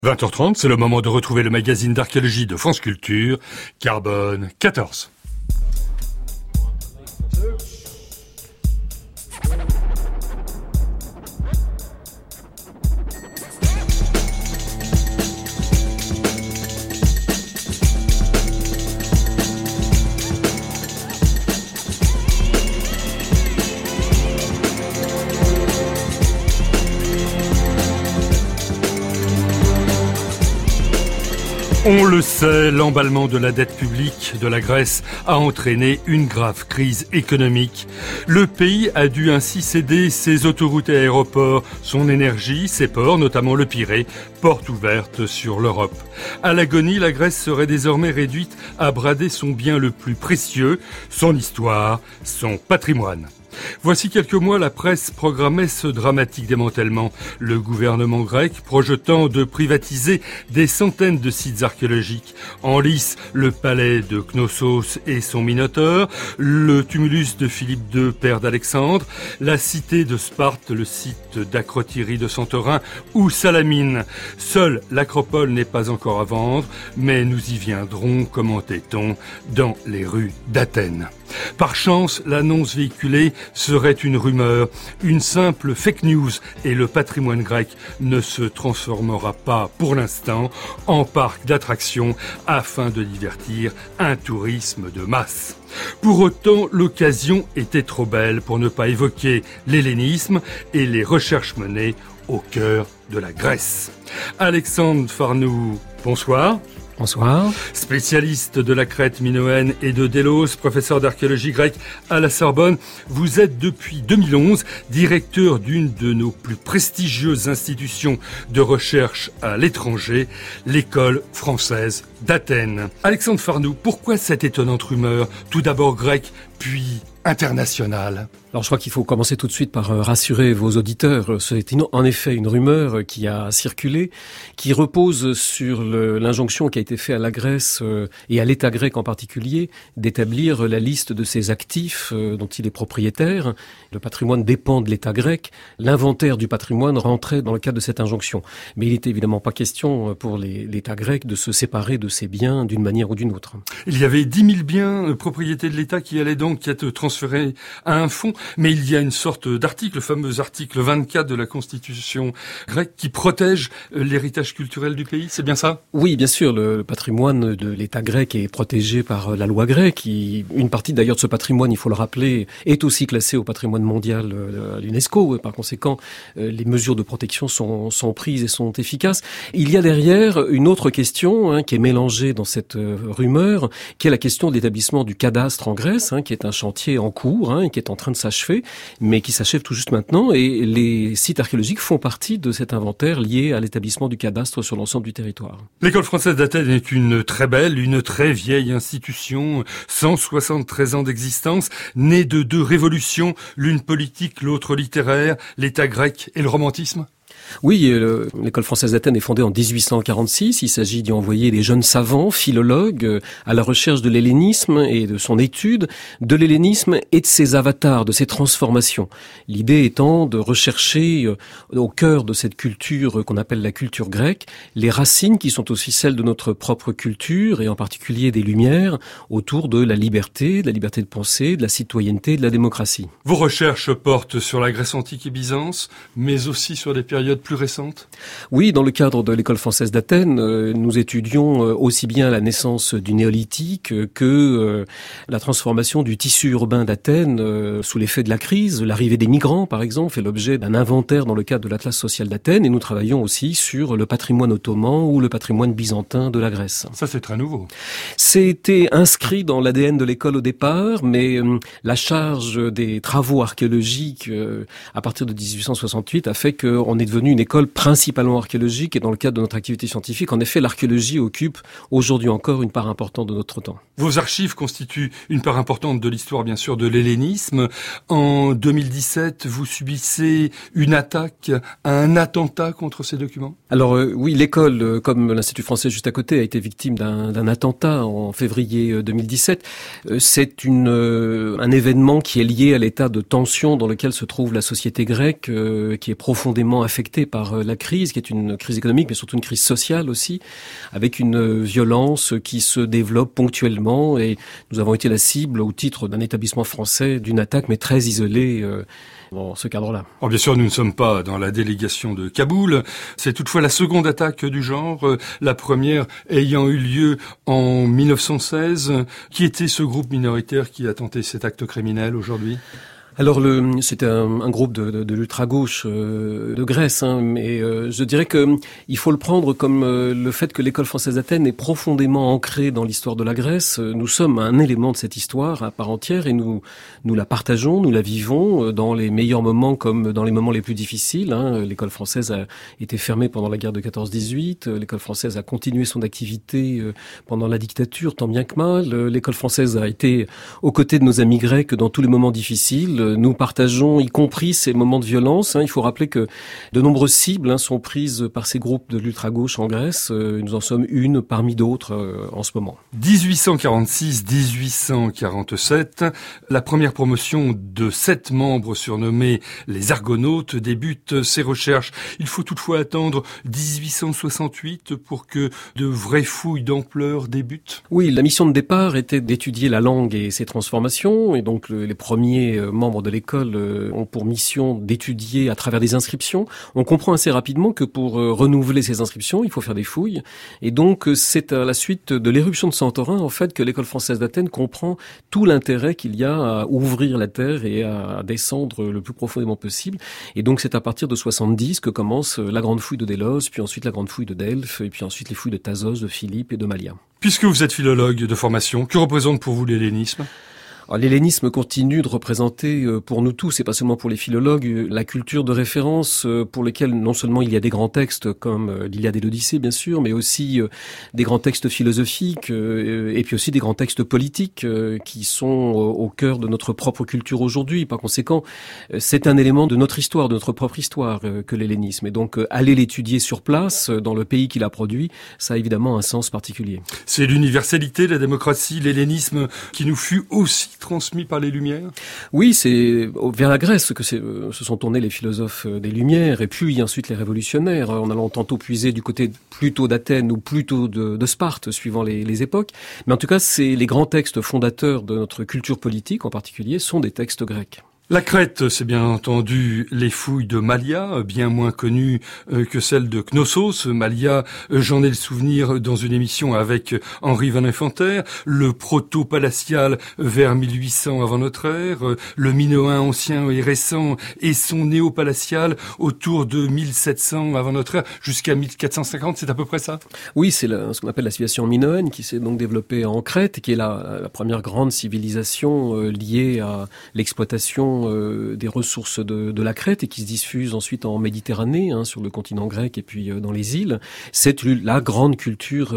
20h30, c'est le moment de retrouver le magazine d'archéologie de France Culture, Carbone 14. On le sait, l'emballement de la dette publique de la Grèce a entraîné une grave crise économique. Le pays a dû ainsi céder ses autoroutes et aéroports, son énergie, ses ports, notamment le Pirée, porte ouverte sur l'Europe. À l'agonie, la Grèce serait désormais réduite à brader son bien le plus précieux, son histoire, son patrimoine. Voici quelques mois, la presse programmait ce dramatique démantèlement. Le gouvernement grec projetant de privatiser des centaines de sites archéologiques. En lice, le palais de Knossos et son Minotaure, le tumulus de Philippe II, père d'Alexandre, la cité de Sparte, le site d'Acrotiri de Santorin ou Salamine. Seule l'acropole n'est pas encore à vendre, mais nous y viendrons, commentait-on, dans les rues d'Athènes. Par chance, l'annonce véhiculée serait une rumeur, une simple fake news, et le patrimoine grec ne se transformera pas, pour l'instant, en parc d'attractions afin de divertir un tourisme de masse. Pour autant, l'occasion était trop belle pour ne pas évoquer l'hellénisme et les recherches menées au cœur de la Grèce. Alexandre Farnou, bonsoir. Bonsoir. Spécialiste de la Crète minoenne et de Délos, professeur d'archéologie grecque à la Sorbonne, vous êtes depuis 2011 directeur d'une de nos plus prestigieuses institutions de recherche à l'étranger, l'École française d'Athènes. Alexandre Farnou, pourquoi cette étonnante rumeur, tout d'abord grecque, puis internationale ? Alors je crois qu'il faut commencer tout de suite par rassurer vos auditeurs. C'est en effet une rumeur qui a circulé, qui repose sur l'injonction qui a été faite à la Grèce et à l'État grec en particulier d'établir la liste de ses actifs dont il est propriétaire. Le patrimoine dépend de l'État grec. L'inventaire du patrimoine rentrait dans le cadre de cette injonction. Mais il n'était évidemment pas question pour l'État grec de se séparer de ses biens d'une manière ou d'une autre. Il y avait 10 000 biens propriétés de l'État qui allaient donc être transférés à un fonds. Mais il y a une sorte d'article, le fameux article 24 de la Constitution grecque, qui protège l'héritage culturel du pays, c'est bien ça ? Oui, bien sûr, le patrimoine de l'État grec est protégé par la loi grecque. Une partie d'ailleurs de ce patrimoine, il faut le rappeler, est aussi classée au patrimoine mondial à l'UNESCO. Par conséquent, les mesures de protection sont prises et sont efficaces. Il y a derrière une autre question qui est mélangée dans cette rumeur, qui est la question de l'établissement du cadastre en Grèce, qui est un chantier en cours, qui est en train de s'achever, mais qui s'achève tout juste maintenant, et les sites archéologiques font partie de cet inventaire lié à l'établissement du cadastre sur l'ensemble du territoire. L'École française d'Athènes est une très belle, une très vieille institution, 173 ans d'existence, née de deux révolutions, l'une politique, l'autre littéraire, l'État grec et le romantisme. Oui, l'École française d'Athènes est fondée en 1846. Il s'agit d'y envoyer des jeunes savants, philologues, à la recherche de l'hellénisme et de son étude, de l'hellénisme et de ses avatars, de ses transformations. L'idée étant de rechercher au cœur de cette culture qu'on appelle la culture grecque, les racines qui sont aussi celles de notre propre culture, et en particulier des Lumières, autour de la liberté de penser, de la citoyenneté, de la démocratie. Vos recherches portent sur la Grèce antique et Byzance, mais aussi sur des périodes plus récente ? Oui, dans le cadre de l'École française d'Athènes, nous étudions aussi bien la naissance du néolithique que la transformation du tissu urbain d'Athènes sous l'effet de la crise. L'arrivée des migrants, par exemple, fait l'objet d'un inventaire dans le cadre de l'Atlas social d'Athènes, et nous travaillons aussi sur le patrimoine ottoman ou le patrimoine byzantin de la Grèce. Ça, c'est très nouveau. C'était inscrit dans l'ADN de l'école au départ, mais la charge des travaux archéologiques à partir de 1868 a fait qu'on est devenu une école principalement archéologique, et dans le cadre de notre activité scientifique, en effet, l'archéologie occupe aujourd'hui encore une part importante de notre temps. Vos archives constituent une part importante de l'histoire, bien sûr, de l'hellénisme. En 2017, vous subissez une attaque, un attentat contre ces documents ? Alors oui, l'école, comme l'Institut français juste à côté, a été victime d'un attentat en février 2017. C'est un événement qui est lié à l'état de tension dans lequel se trouve la société grecque, qui est profondément affectée affectée par la crise, qui est une crise économique, mais surtout une crise sociale aussi, avec une violence qui se développe ponctuellement. Et nous avons été la cible, au titre d'un établissement français, d'une attaque, mais très isolée dans ce cadre-là. Alors bien sûr, nous ne sommes pas dans la délégation de Kaboul. C'est toutefois la seconde attaque du genre, la première ayant eu lieu en 1916. Qui était ce groupe minoritaire qui a tenté cet acte criminel aujourd'hui ? Alors c'était un groupe de l'ultra-gauche de Grèce, mais je dirais que il faut le prendre comme le fait que l'école française d'Athènes est profondément ancrée dans l'histoire de la Grèce. Nous sommes un élément de cette histoire à part entière et nous la partageons, nous la vivons dans les meilleurs moments comme dans les moments les plus difficiles. L'école française a été fermée pendant la guerre de 14-18, l'école française a continué son activité pendant la dictature tant bien que mal, l'école française a été aux côtés de nos amis grecs dans tous les moments difficiles. Nous partageons, y compris ces moments de violence. Il faut rappeler que de nombreuses cibles sont prises par ces groupes de l'ultra-gauche en Grèce. Nous en sommes une parmi d'autres en ce moment. 1846-1847, la première promotion de 7 membres surnommés les Argonautes débute ses recherches. Il faut toutefois attendre 1868 pour que de vraies fouilles d'ampleur débutent. Oui, la mission de départ était d'étudier la langue et ses transformations. Et donc les premiers membres de l'école ont pour mission d'étudier à travers des inscriptions. On comprend assez rapidement que pour renouveler ces inscriptions, il faut faire des fouilles. Et donc, c'est à la suite de l'éruption de Santorin, en fait, que l'école française d'Athènes comprend tout l'intérêt qu'il y a à ouvrir la terre et à descendre le plus profondément possible. Et donc, c'est à partir de 70 que commence la grande fouille de Délos, puis ensuite la grande fouille de Delphes, et puis ensuite les fouilles de Thasos, de Philippe et de Malia. Puisque vous êtes philologue de formation, que représente pour vous l'hellénisme ? L'hellénisme continue de représenter pour nous tous, et pas seulement pour les philologues, la culture de référence pour lesquels non seulement il y a des grands textes comme l'Iliade et l'Odyssée bien sûr, mais aussi des grands textes philosophiques et puis aussi des grands textes politiques qui sont au cœur de notre propre culture aujourd'hui. Par conséquent, c'est un élément de notre histoire, de notre propre histoire que l'hellénisme. Et donc aller l'étudier sur place, dans le pays qui l'a produit, ça a évidemment un sens particulier. C'est l'universalité, la démocratie, l'hellénisme qui nous fut aussi transmis par les Lumières ? Oui, c'est vers la Grèce que se sont tournés les philosophes des Lumières et puis ensuite les révolutionnaires, en allant tantôt puiser du côté plutôt d'Athènes ou plutôt de Sparte, suivant les époques. Mais en tout cas, les grands textes fondateurs de notre culture politique en particulier sont des textes grecs. La Crète, c'est bien entendu les fouilles de Malia, bien moins connues que celles de Knossos. Malia, j'en ai le souvenir dans une émission avec Henri Van Infanter, le proto-palatial vers 1800 avant notre ère, le minoen ancien et récent et son néo-palatial autour de 1700 avant notre ère jusqu'à 1450, c'est à peu près ça ? Oui, c'est ce qu'on appelle la civilisation minoenne qui s'est donc développée en Crète, qui est la première grande civilisation liée à l'exploitation des ressources de la Crète et qui se diffuse ensuite en Méditerranée, sur le continent grec et puis dans les îles. C'est la grande culture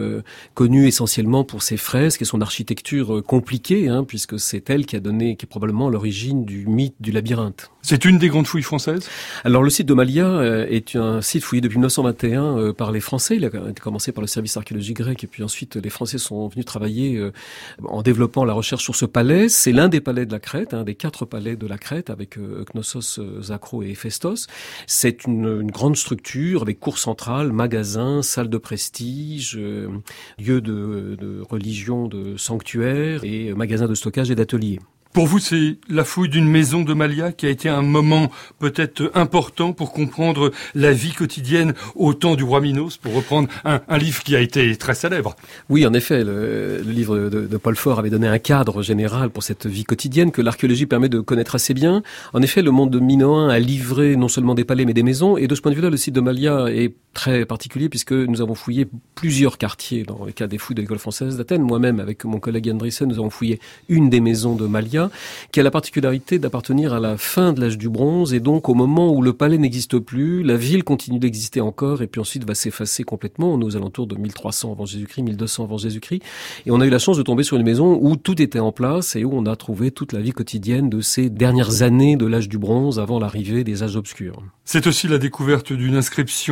connue essentiellement pour ses fresques et son architecture compliquée, puisque c'est elle qui est probablement l'origine du mythe du labyrinthe. C'est une des grandes fouilles françaises ? Alors le site de Malia est un site fouillé depuis 1921 par les Français. Il a été commencé par le service archéologique grec et puis ensuite les Français sont venus travailler en développant la recherche sur ce palais. C'est l'un des palais de la Crète, des 4 palais de la Crète avec Knossos, Zakro et Héphaïstos. C'est une grande structure avec cour centrale, magasin, salle de prestige, lieu de religion, de sanctuaire et magasin de stockage et d'atelier. Pour vous, c'est la fouille d'une maison de Malia qui a été un moment peut-être important pour comprendre la vie quotidienne au temps du roi Minos, pour reprendre un livre qui a été très célèbre. Oui, en effet, le livre de Paul Fort avait donné un cadre général pour cette vie quotidienne que l'archéologie permet de connaître assez bien. En effet, le monde minoen a livré non seulement des palais mais des maisons, et de ce point de vue-là, le site de Malia est très particulier puisque nous avons fouillé plusieurs quartiers dans le cadre des fouilles de l'école française d'Athènes. Moi-même, avec mon collègue Yann Driessen, nous avons fouillé une des maisons de Malia, qui a la particularité d'appartenir à la fin de l'âge du bronze, et donc au moment où le palais n'existe plus, la ville continue d'exister encore, et puis ensuite va s'effacer complètement. On est aux alentours de 1300 avant Jésus-Christ, 1200 avant Jésus-Christ, et on a eu la chance de tomber sur une maison où tout était en place, et où on a trouvé toute la vie quotidienne de ces dernières années de l'âge du bronze, avant l'arrivée des âges obscurs. C'est aussi la découverte d'une inscription en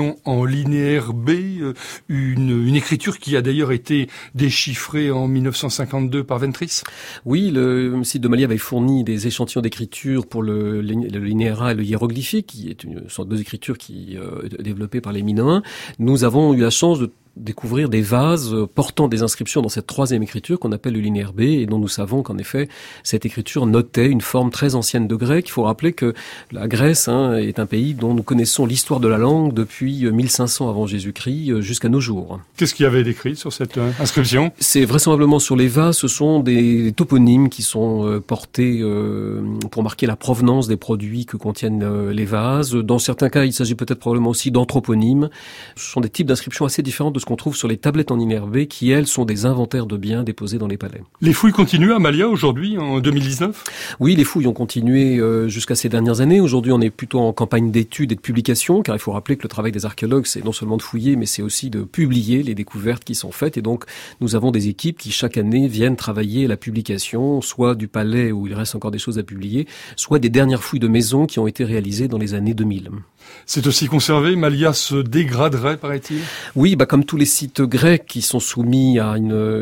linéaire B, une écriture qui a d'ailleurs été déchiffrée en 1952 par Ventris. Oui, le site de Mali avait fourni des échantillons d'écriture pour le linéaire A et le hiéroglyphique, qui sont deux écritures développées par les Minoens. Nous avons eu la chance de découvrir des vases portant des inscriptions dans cette troisième écriture qu'on appelle le linéaire B et dont nous savons qu'en effet cette écriture notait une forme très ancienne de grec. Il faut rappeler que la Grèce est un pays dont nous connaissons l'histoire de la langue depuis 1500 avant Jésus-Christ jusqu'à nos jours. Qu'est-ce qu'il y avait d'écrit sur cette inscription ? C'est vraisemblablement sur les vases, ce sont des toponymes qui sont portés pour marquer la provenance des produits que contiennent les vases. Dans certains cas, il s'agit peut-être probablement aussi d'anthroponymes. Ce sont des types d'inscriptions assez différentes de ce qu'on trouve sur les tablettes en linéaire B qui, elles, sont des inventaires de biens déposés dans les palais. Les fouilles continuent à Malia aujourd'hui, en 2019 ? Oui, les fouilles ont continué jusqu'à ces dernières années. Aujourd'hui, on est plutôt en campagne d'études et de publication, car il faut rappeler que le travail des archéologues, c'est non seulement de fouiller, mais c'est aussi de publier les découvertes qui sont faites. Et donc, nous avons des équipes qui, chaque année, viennent travailler la publication, soit du palais où il reste encore des choses à publier, soit des dernières fouilles de maisons qui ont été réalisées dans les années 2000. C'est aussi conservé, Malia se dégraderait, paraît-il ? Oui, comme tous les sites grecs qui sont soumis à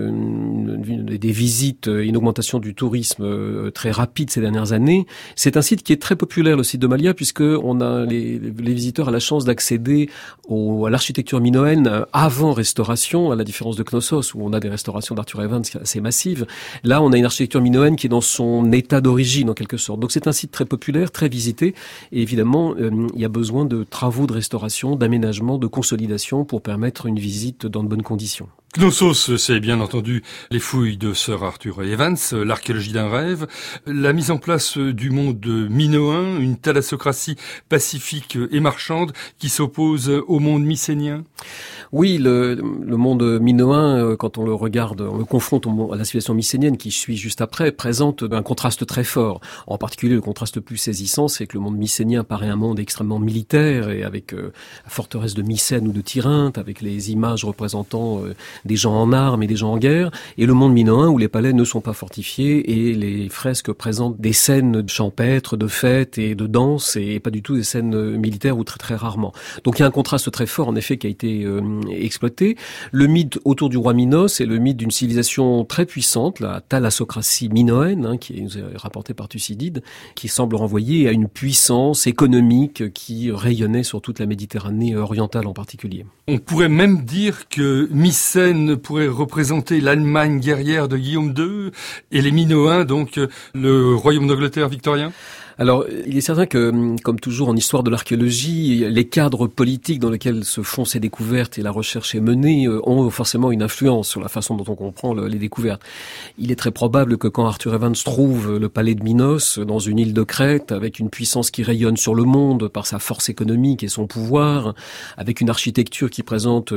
des visites, une augmentation du tourisme très rapide ces dernières années, c'est un site qui est très populaire, le site de Malia, puisque les visiteurs ont la chance d'accéder à l'architecture minoenne avant restauration, à la différence de Knossos, où on a des restaurations d'Arthur Evans assez massives. Là, on a une architecture minoenne qui est dans son état d'origine, en quelque sorte. Donc c'est un site très populaire, très visité, et évidemment, il y a besoin de travaux de restauration, d'aménagement, de consolidation pour permettre une visite dans de bonnes conditions. Knossos, c'est bien entendu les fouilles de Sir Arthur Evans, l'archéologie d'un rêve, la mise en place du monde minoen, une thalassocratie pacifique et marchande qui s'oppose au monde mycénien. Oui, le monde minoen, quand on le regarde, on le confronte à la civilisation mycénienne qui suit juste après, présente un contraste très fort. En particulier, le contraste le plus saisissant, c'est que le monde mycénien paraît un monde extrêmement militaire et avec la forteresse de Mycène ou de Tirinthe, avec les images représentant des gens en armes et des gens en guerre, et le monde minoen où les palais ne sont pas fortifiés et les fresques présentent des scènes champêtres, de fêtes et de danse et pas du tout des scènes militaires ou très très rarement. Donc il y a un contraste très fort en effet qui a été exploité. Le mythe autour du roi Minos est le mythe d'une civilisation très puissante, la thalassocratie minoenne, qui nous est rapportée par Thucydide, qui semble renvoyer à une puissance économique qui rayonnait sur toute la Méditerranée orientale en particulier. On pourrait même dire que Mycène pourrait représenter l'Allemagne guerrière de Guillaume II et les Minoens, donc le royaume d'Angleterre victorien. Alors, il est certain que, comme toujours en histoire de l'archéologie, les cadres politiques dans lesquels se font ces découvertes et la recherche est menée ont forcément une influence sur la façon dont on comprend les découvertes. Il est très probable que quand Arthur Evans trouve le palais de Minos dans une île de Crète, avec une puissance qui rayonne sur le monde par sa force économique et son pouvoir, avec une architecture qui présente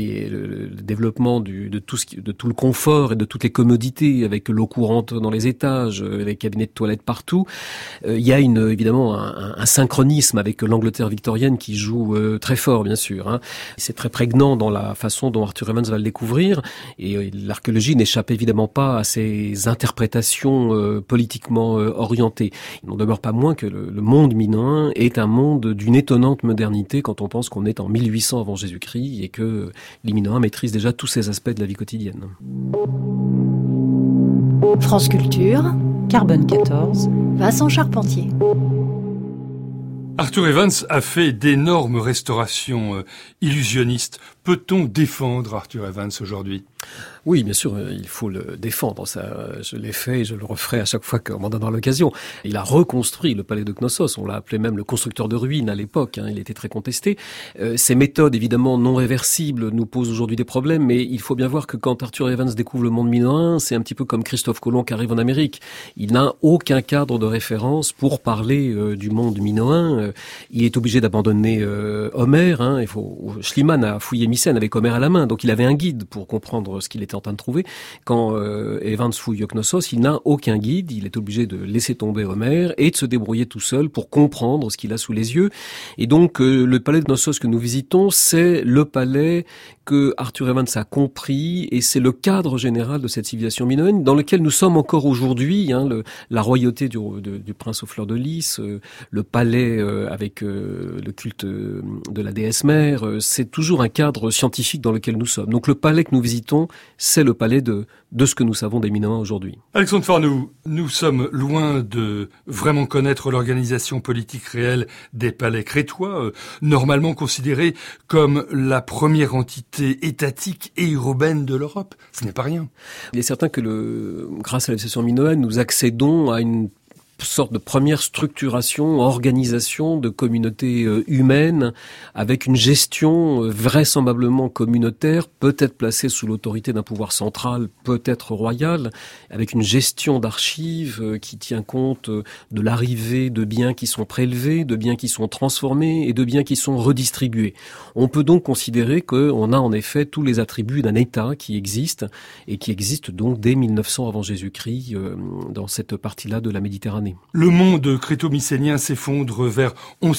le développement de tout le confort et de toutes les commodités, avec l'eau courante dans les étages, les cabinets de toilettes partout, il y a évidemment un synchronisme avec l'Angleterre victorienne qui joue très fort, bien sûr. C'est très prégnant dans la façon dont Arthur Evans va le découvrir. Et l'archéologie n'échappe évidemment pas à ces interprétations politiquement orientées. Il n'en demeure pas moins que le monde minoen est un monde d'une étonnante modernité quand on pense qu'on est en 1800 avant Jésus-Christ et que les Minoens maîtrisent déjà tous ces aspects de la vie quotidienne. France Culture, Carbone 14, Vincent Charpentier. Arthur Evans a fait d'énormes restaurations illusionnistes. Peut-on défendre Arthur Evans aujourd'hui ? Oui, bien sûr, il faut le défendre. Ça, je l'ai fait et je le referai à chaque fois qu'on m'en donnera l'occasion. Il a reconstruit le palais de Knossos. On l'a appelé même le constructeur de ruines à l'époque. Il était très contesté. Ces méthodes, évidemment, non réversibles, nous posent aujourd'hui des problèmes. Mais il faut bien voir que quand Arthur Evans découvre le monde minoen, c'est un petit peu comme Christophe Colomb qui arrive en Amérique. Il n'a aucun cadre de référence pour parler du monde minoen. Il est obligé d'abandonner Homère. Schliemann a fouillé Mycène avec Homère à la main. Donc il avait un guide pour comprendre comprendre ce qu'il était en train de trouver. Quand Evans fouille Knossos, il n'a aucun guide, il est obligé de laisser tomber Homère et de se débrouiller tout seul pour comprendre ce qu'il a sous les yeux. Et donc le palais de Knossos que nous visitons, c'est le palais que Arthur Evans a compris, et c'est le cadre général de cette civilisation minoenne dans lequel nous sommes encore aujourd'hui, la royauté du prince aux fleurs de lys, le palais avec le culte de la déesse mère, c'est toujours un cadre scientifique dans lequel nous sommes. Donc le palais que nous visitons, c'est le palais de ce que nous savons des Minoens aujourd'hui. Alexandre Farnoux, nous sommes loin de vraiment connaître l'organisation politique réelle des palais crétois, normalement considérés comme la première entité étatique et urbaine de l'Europe. Ce n'est pas rien. Il est certain que grâce à la civilisation minoenne, nous accédons à une sorte de première structuration, organisation de communautés humaines avec une gestion vraisemblablement communautaire, peut-être placée sous l'autorité d'un pouvoir central, peut-être royal, avec une gestion d'archives qui tient compte de l'arrivée de biens qui sont prélevés, de biens qui sont transformés et de biens qui sont redistribués. On peut donc considérer qu'on a en effet tous les attributs d'un État qui existe et qui existe donc dès 1900 avant Jésus-Christ dans cette partie-là de la Méditerranée. Le monde créto-mycénien s'effondre vers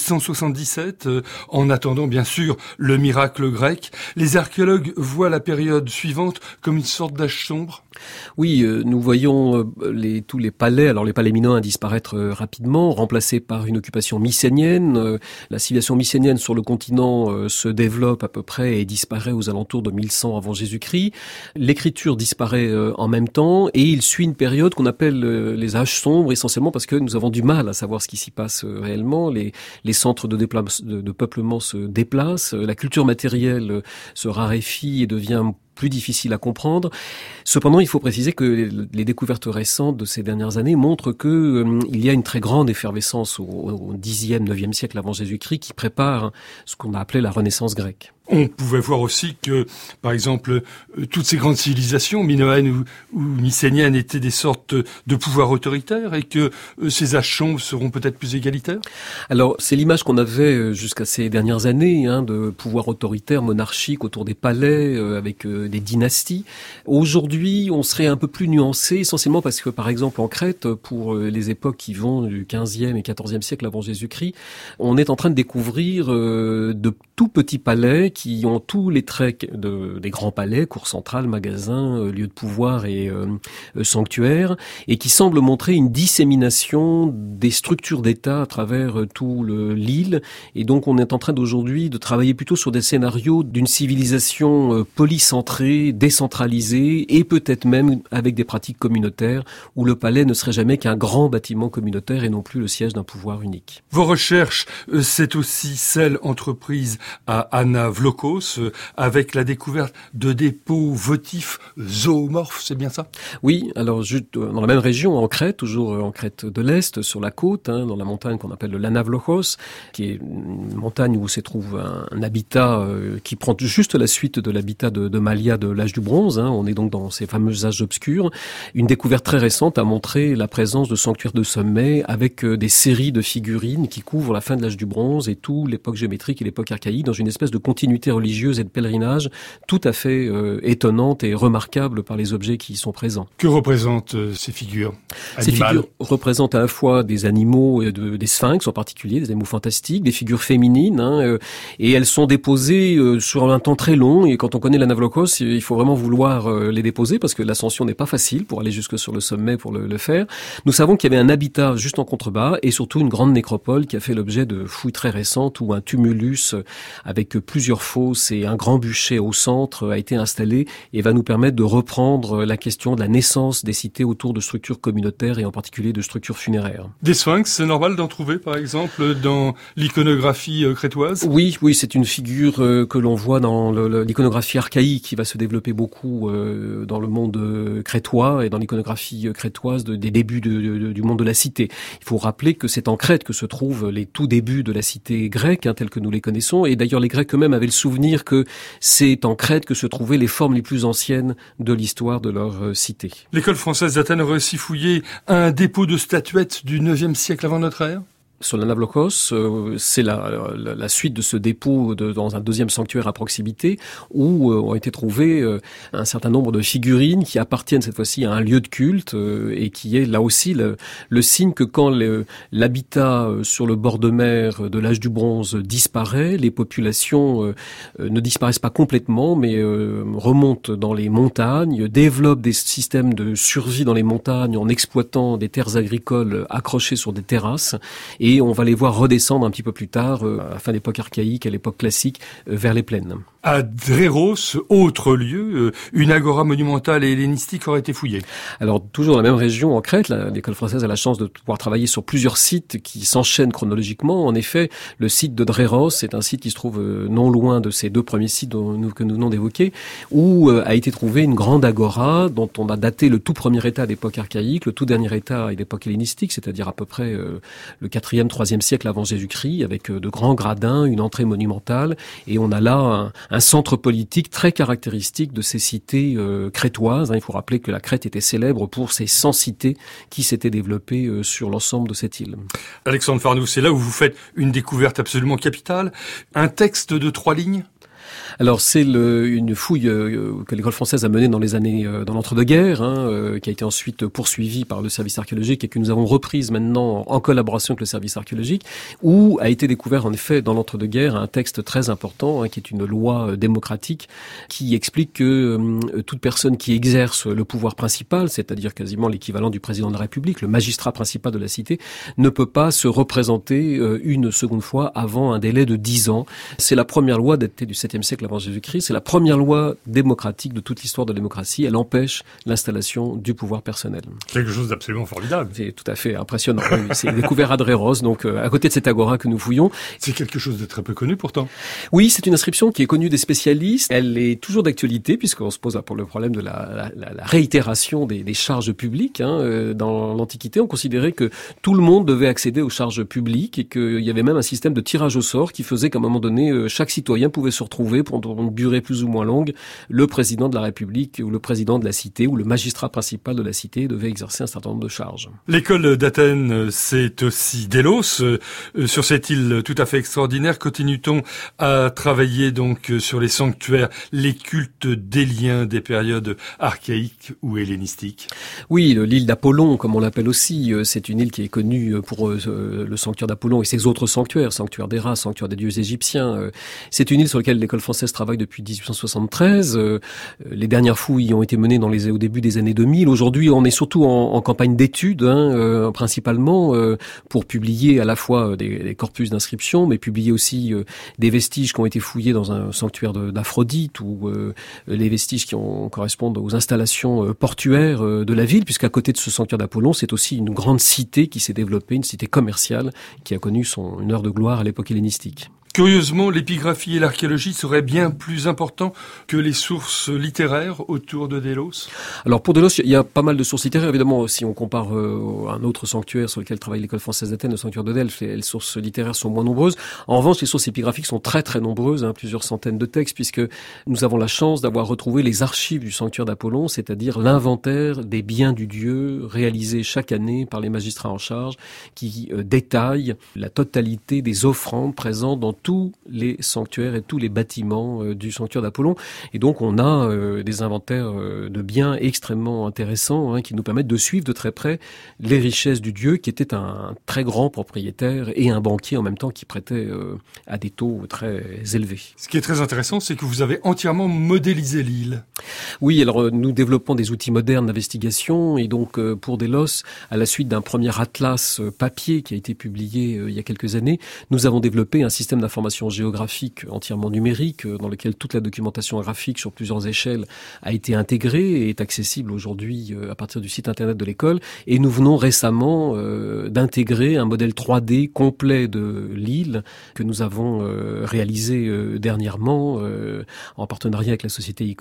1177, en attendant bien sûr le miracle grec. Les archéologues voient la période suivante comme une sorte d'âge sombre. Oui, nous voyons tous les palais, alors les palais minoens disparaître rapidement, remplacés par une occupation mycénienne. La civilisation mycénienne sur le continent se développe à peu près et disparaît aux alentours de 1100 avant Jésus-Christ. L'écriture disparaît en même temps et il suit une période qu'on appelle les âges sombres, essentiellement parce que nous avons du mal à savoir ce qui s'y passe réellement. Les centres de peuplement se déplacent, la culture matérielle se raréfie et devient plus difficile à comprendre. Cependant, il faut préciser que les découvertes récentes de ces dernières années montrent que il y a une très grande effervescence au Xe, IXe siècle avant Jésus-Christ qui prépare ce qu'on a appelé la Renaissance grecque. On pouvait voir aussi que, par exemple, toutes ces grandes civilisations, minoennes ou mycéniennes, étaient des sortes de pouvoirs autoritaires et que ces âges sombres seront peut-être plus égalitaires. Alors, c'est l'image qu'on avait jusqu'à ces dernières années, de pouvoirs autoritaires, monarchiques autour des palais, avec des dynasties. Aujourd'hui, on serait un peu plus nuancé, essentiellement parce que, par exemple, en Crète, pour les époques qui vont du XVe et XIVe siècle avant Jésus-Christ, on est en train de découvrir de tout petits palais qui ont tous les traits des grands palais, cours centrales, magasins, lieux de pouvoir et sanctuaires, et qui semblent montrer une dissémination des structures d'État à travers tout l'île. Et donc on est en train d'aujourd'hui de travailler plutôt sur des scénarios d'une civilisation polycentrée, décentralisée, et peut-être même avec des pratiques communautaires, où le palais ne serait jamais qu'un grand bâtiment communautaire et non plus le siège d'un pouvoir unique. Vos recherches, c'est aussi celle entreprise à Anavlokos, avec la découverte de dépôts votifs zoomorphes, c'est bien ça? Oui, alors juste dans la même région, en Crète, toujours en Crète de l'Est, sur la côte, dans la montagne qu'on appelle le Lanavlokos, qui est une montagne où se trouve un habitat qui prend juste la suite de l'habitat de Malia de l'âge du bronze. On est donc dans ces fameux âges obscurs. Une découverte très récente a montré la présence de sanctuaires de sommet avec des séries de figurines qui couvrent la fin de l'âge du bronze et tout l'époque géométrique et l'époque archaïque dans une espèce de continuité religieuse et de pèlerinage tout à fait étonnante et remarquable par les objets qui y sont présents. Que représentent ces figures animales? Ces figures représentent à la fois des animaux, des sphinx en particulier, des animaux fantastiques, des figures féminines, et elles sont déposées sur un temps très long. Et quand on connaît l'Anavlokos, il faut vraiment vouloir les déposer parce que l'ascension n'est pas facile pour aller jusque sur le sommet pour le faire. Nous savons qu'il y avait un habitat juste en contrebas et surtout une grande nécropole qui a fait l'objet de fouilles très récentes où un tumulus avec plusieurs fosses et un grand bûcher au centre a été installé et va nous permettre de reprendre la question de la naissance des cités autour de structures communautaires et en particulier de structures funéraires. Des sphinx, c'est normal d'en trouver par exemple dans l'iconographie crétoise? Oui, c'est une figure que l'on voit dans l'iconographie archaïque qui va se développer beaucoup dans le monde crétois et dans l'iconographie crétoise des débuts du monde de la cité. Il faut rappeler que c'est en Crète que se trouvent les tout débuts de la cité grecque, tels que nous les connaissons, et d'ailleurs les Grecs eux-mêmes avaient le souvenir que c'est en Crète que se trouvaient les formes les plus anciennes de l'histoire de leur cité. L'école française d'Athènes aurait aussi fouillé un dépôt de statuettes du IXe siècle avant notre ère? Sur la Navlokos, c'est la suite de ce dépôt dans un deuxième sanctuaire à proximité où ont été trouvées un certain nombre de figurines qui appartiennent cette fois-ci à un lieu de culte et qui est là aussi le signe que quand l'habitat sur le bord de mer de l'âge du bronze disparaît, les populations ne disparaissent pas complètement mais remontent dans les montagnes, développent des systèmes de survie dans les montagnes en exploitant des terres agricoles accrochées sur des terrasses et on va les voir redescendre un petit peu plus tard, à la fin de l'époque archaïque, à l'époque classique, vers les plaines. À Dréros, autre lieu, une agora monumentale et hellénistique aurait été fouillée. Alors, toujours dans la même région, en Crète, l'école française a la chance de pouvoir travailler sur plusieurs sites qui s'enchaînent chronologiquement. En effet, le site de Dréros est un site qui se trouve non loin de ces deux premiers sites que nous venons d'évoquer, où a été trouvée une grande agora dont on a daté le tout premier état à l'époque archaïque, le tout dernier état à l'époque hellénistique, c'est-à-dire à peu près le 4e, 3e siècle avant Jésus-Christ, avec de grands gradins, une entrée monumentale, et on a là un centre politique très caractéristique de ces cités crétoises. Il faut rappeler que la Crète était célèbre pour ses 100 cités qui s'étaient développées sur l'ensemble de cette île. Alexandre Farnoux, c'est là où vous faites une découverte absolument capitale. Un texte de 3 lignes. Alors c'est une fouille que l'école française a menée dans les années dans l'entre-deux-guerres, qui a été ensuite poursuivie par le service archéologique et que nous avons reprise maintenant en collaboration avec le service archéologique, où a été découvert en effet dans l'entre-deux-guerres un texte très important qui est une loi démocratique qui explique que toute personne qui exerce le pouvoir principal, c'est-à-dire quasiment l'équivalent du président de la République, le magistrat principal de la cité, ne peut pas se représenter une seconde fois avant un délai de 10 ans. C'est la première loi datée du 7e siècle avant Jésus-Christ, c'est la première loi démocratique de toute l'histoire de la démocratie. Elle empêche l'installation du pouvoir personnel. Quelque chose d'absolument formidable. C'est tout à fait impressionnant. Oui, c'est découvert à Dréros, donc à côté de cette agora que nous fouillons. C'est quelque chose de très peu connu pourtant. Oui, c'est une inscription qui est connue des spécialistes. Elle est toujours d'actualité puisqu'on se pose pour le problème de la réitération des charges publiques. Dans l'Antiquité, on considérait que tout le monde devait accéder aux charges publiques et qu'il y avait même un système de tirage au sort qui faisait qu'à un moment donné, chaque citoyen pouvait se retrouver pendant une durée plus ou moins longue, le président de la République ou le président de la cité ou le magistrat principal de la cité devait exercer un certain nombre de charges. L'école d'Athènes, c'est aussi Délos. Sur cette île tout à fait extraordinaire, continue-t-on à travailler donc sur les sanctuaires, les cultes déliens des périodes archaïques ou hellénistiques? Oui, l'île d'Apollon, comme on l'appelle aussi, c'est une île qui est connue pour le sanctuaire d'Apollon et ses autres sanctuaires, sanctuaire d'Héra, sanctuaire des dieux égyptiens. C'est une île sur laquelle l'école française travaille depuis 1873. Les dernières fouilles ont été menées au début des années 2000. Aujourd'hui, on est surtout en campagne d'études, principalement pour publier à la fois des corpus d'inscription, mais publier aussi des vestiges qui ont été fouillés dans un sanctuaire d'Aphrodite ou les vestiges qui correspondent aux installations portuaires de la ville, puisqu'à côté de ce sanctuaire d'Apollon, c'est aussi une grande cité qui s'est développée, une cité commerciale qui a connu une heure de gloire à l'époque hellénistique. Curieusement, l'épigraphie et l'archéologie seraient bien plus importants que les sources littéraires autour de Délos. Alors pour Délos, il y a pas mal de sources littéraires. Évidemment, si on compare à un autre sanctuaire sur lequel travaille l'école française d'Athènes, le sanctuaire de Delphes, les sources littéraires sont moins nombreuses. En revanche, les sources épigraphiques sont très très nombreuses, plusieurs centaines de textes, puisque nous avons la chance d'avoir retrouvé les archives du sanctuaire d'Apollon, c'est-à-dire l'inventaire des biens du dieu réalisé chaque année par les magistrats en charge, qui détaillent la totalité des offrandes présentes dans tous les sanctuaires et tous les bâtiments du sanctuaire d'Apollon. Et donc on a des inventaires de biens extrêmement intéressants qui nous permettent de suivre de très près les richesses du dieu qui était un très grand propriétaire et un banquier en même temps qui prêtait à des taux très élevés. Ce qui est très intéressant, c'est que vous avez entièrement modélisé l'île. Oui, alors nous développons des outils modernes d'investigation et donc pour Délos, à la suite d'un premier atlas papier qui a été publié il y a quelques années, nous avons développé un système d'information géographique entièrement numérique dans lequel toute la documentation graphique sur plusieurs échelles a été intégrée et est accessible aujourd'hui à partir du site internet de l'école. Et nous venons récemment d'intégrer un modèle 3D complet de l'île que nous avons réalisé dernièrement en partenariat avec la société Iconem et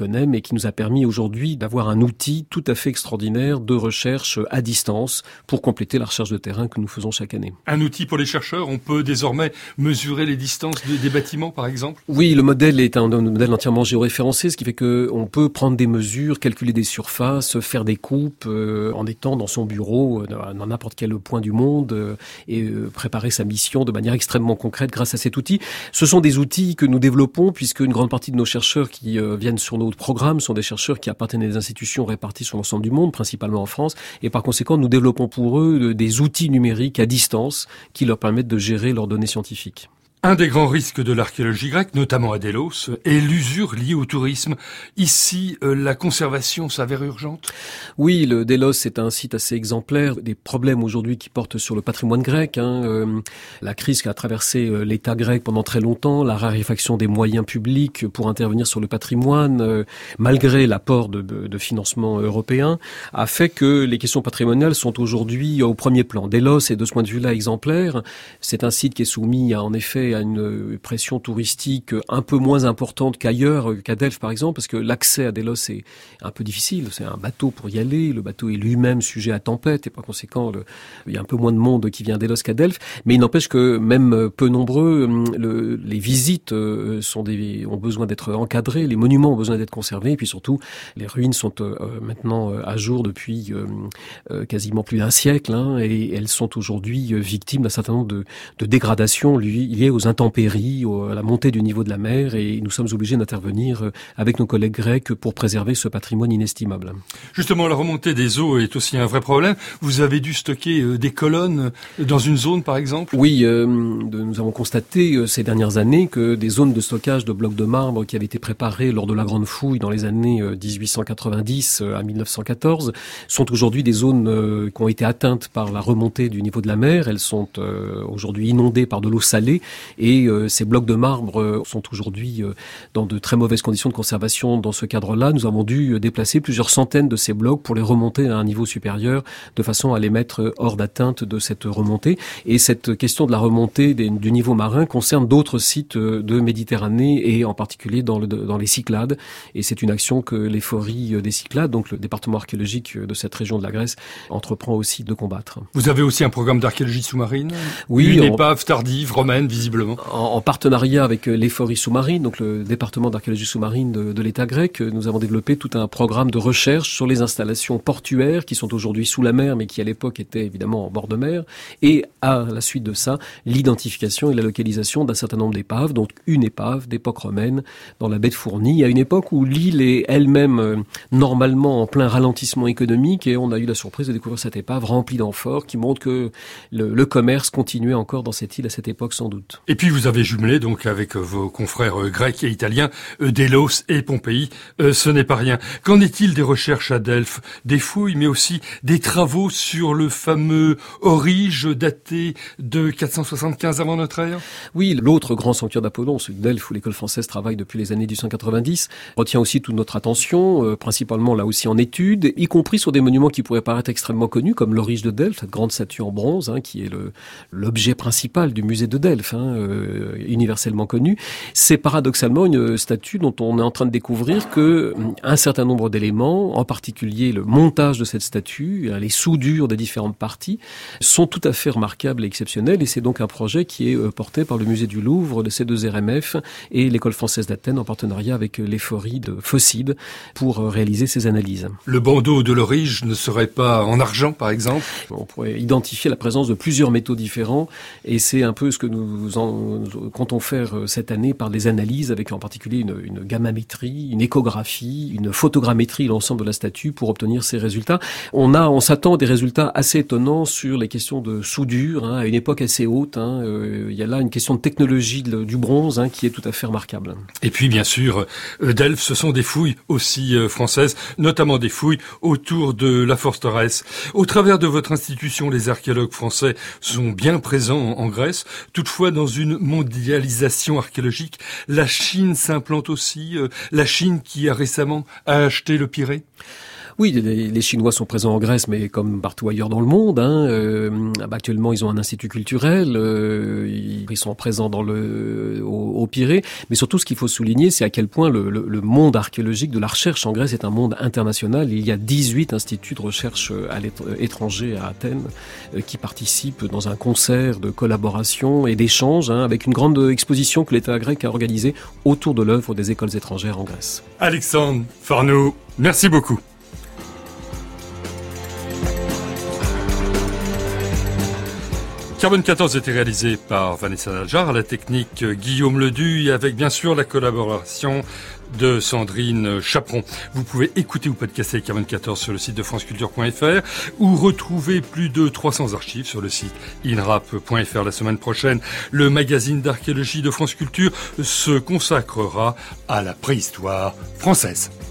qui nous a permis aujourd'hui d'avoir un outil tout à fait extraordinaire de recherche à distance pour compléter la recherche de terrain que nous faisons chaque année. Un outil pour les chercheurs, on peut désormais mesurer les distances des bâtiments, par exemple? Oui, le modèle est un modèle entièrement géoréférencé, ce qui fait qu'on peut prendre des mesures, calculer des surfaces, faire des coupes en étant dans son bureau, dans n'importe quel point du monde, et préparer sa mission de manière extrêmement concrète grâce à cet outil. Ce sont des outils que nous développons puisque une grande partie de nos chercheurs qui viennent sur notre programme sont des chercheurs qui appartiennent à des institutions réparties sur l'ensemble du monde, principalement en France, et par conséquent nous développons pour eux des outils numériques à distance qui leur permettent de gérer leurs données scientifiques. Un des grands risques de l'archéologie grecque, notamment à Délos, est l'usure liée au tourisme. Ici, la conservation s'avère urgente? Oui, le Délos est un site assez exemplaire des problèmes aujourd'hui qui portent sur le patrimoine grec. La crise qui a traversé l'État grec pendant très longtemps, la raréfaction des moyens publics pour intervenir sur le patrimoine, malgré l'apport de financement européen, a fait que les questions patrimoniales sont aujourd'hui au premier plan. Délos est de ce point de vue-là exemplaire. C'est un site qui est soumis en effet à une pression touristique un peu moins importante qu'ailleurs, qu'à Delphes par exemple, parce que l'accès à Délos est un peu difficile. C'est un bateau pour y aller. Le bateau est lui-même sujet à tempête et par conséquent, il y a un peu moins de monde qui vient à Délos qu'à Delphes. Mais il n'empêche que même peu nombreux, les visites ont besoin d'être encadrées, les monuments ont besoin d'être conservés et puis surtout, les ruines sont maintenant à jour depuis quasiment plus d'un siècle et elles sont aujourd'hui victimes d'un certain nombre de dégradations liées aux intempéries, à la montée du niveau de la mer et nous sommes obligés d'intervenir avec nos collègues grecs pour préserver ce patrimoine inestimable. Justement, la remontée des eaux est aussi un vrai problème. Vous avez dû stocker des colonnes dans une zone, par exemple? Oui, nous avons constaté ces dernières années que des zones de stockage de blocs de marbre qui avaient été préparées lors de la Grande Fouille dans les années 1890 à 1914 sont aujourd'hui des zones qui ont été atteintes par la remontée du niveau de la mer. Elles sont aujourd'hui inondées par de l'eau salée et ces blocs de marbre sont aujourd'hui dans de très mauvaises conditions de conservation. Dans ce cadre-là, nous avons dû déplacer plusieurs centaines de ces blocs pour les remonter à un niveau supérieur de façon à les mettre hors d'atteinte de cette remontée. Et cette question de la remontée du niveau marin concerne d'autres sites de Méditerranée et en particulier dans les Cyclades. Et c'est une action que l'Ephorie des Cyclades, donc le département archéologique de cette région de la Grèce, entreprend aussi de combattre. Vous avez aussi un programme d'archéologie sous-marine? Oui. Une épave tardive, romaine, visiblement. En partenariat avec l'Ephorie sous-marine, donc le département d'archéologie sous-marine de l'État grec, nous avons développé tout un programme de recherche sur les installations portuaires qui sont aujourd'hui sous la mer, mais qui à l'époque étaient évidemment en bord de mer. Et à la suite de ça, l'identification et la localisation d'un certain nombre d'épaves, donc une épave d'époque romaine dans la baie de Fournie, à une époque où l'île est elle-même normalement en plein ralentissement économique et on a eu la surprise de découvrir cette épave remplie d'amphores qui montre que le commerce continuait encore dans cette île à cette époque sans doute. Et puis vous avez jumelé donc avec vos confrères grecs et italiens Délos et Pompéi. Ce n'est pas rien. Qu'en est-il des recherches à Delphes? Des fouilles mais aussi des travaux sur le fameux Orige daté de 475 avant notre ère? Oui, l'autre grand sanctuaire d'Apollon, celui de Delphes où l'école française travaille depuis les années 1890, retient aussi toute notre attention, principalement là aussi en études, y compris sur des monuments qui pourraient paraître extrêmement connus comme l'Orige de Delphes, cette grande statue en bronze qui est l'objet principal du musée de Delphes, universellement connu. C'est paradoxalement une statue dont on est en train de découvrir que un certain nombre d'éléments, en particulier le montage de cette statue, les soudures des différentes parties, sont tout à fait remarquables et exceptionnels et c'est donc un projet qui est porté par le musée du Louvre, le C2RMF et l'école française d'Athènes en partenariat avec l'Ephorie de Phocide pour réaliser ces analyses. Le bandeau de l'Orige ne serait pas en argent par exemple? On pourrait identifier la présence de plusieurs métaux différents et c'est un peu ce que nous comptons faire cette année par des analyses avec en particulier une gammamétrie, une échographie, une photogrammétrie de l'ensemble de la statue pour obtenir ces résultats. On s'attend à des résultats assez étonnants sur les questions de soudure à une époque assez haute. Il y a là une question de technologie du bronze qui est tout à fait remarquable. Et puis bien sûr, Delphes, ce sont des fouilles aussi françaises, notamment des fouilles autour de la forteresse. Au travers de votre institution, les archéologues français sont bien présents en Grèce. Toutefois, dans une mondialisation archéologique, la Chine s'implante aussi. La Chine qui a récemment acheté le Pirée. Oui, les Chinois sont présents en Grèce, mais comme partout ailleurs dans le monde. Actuellement, ils ont un institut culturel. Ils sont présents au Pirée. Mais surtout, ce qu'il faut souligner, c'est à quel point le monde archéologique de la recherche en Grèce est un monde international. Il y a 18 instituts de recherche étrangers à Athènes qui participent dans un concert de collaboration et d'échange, avec une grande exposition que l'État grec a organisée autour de l'œuvre des écoles étrangères en Grèce. Alexandre Farneau, merci beaucoup. Carbone 14 était réalisé par Vanessa Nadjar, à la technique Guillaume Leduc, et avec bien sûr la collaboration de Sandrine Chaperon. Vous pouvez écouter ou podcaster Carbone 14 sur le site de franceculture.fr ou retrouver plus de 300 archives sur le site inrap.fr. La semaine prochaine, le magazine d'archéologie de France Culture se consacrera à la préhistoire française.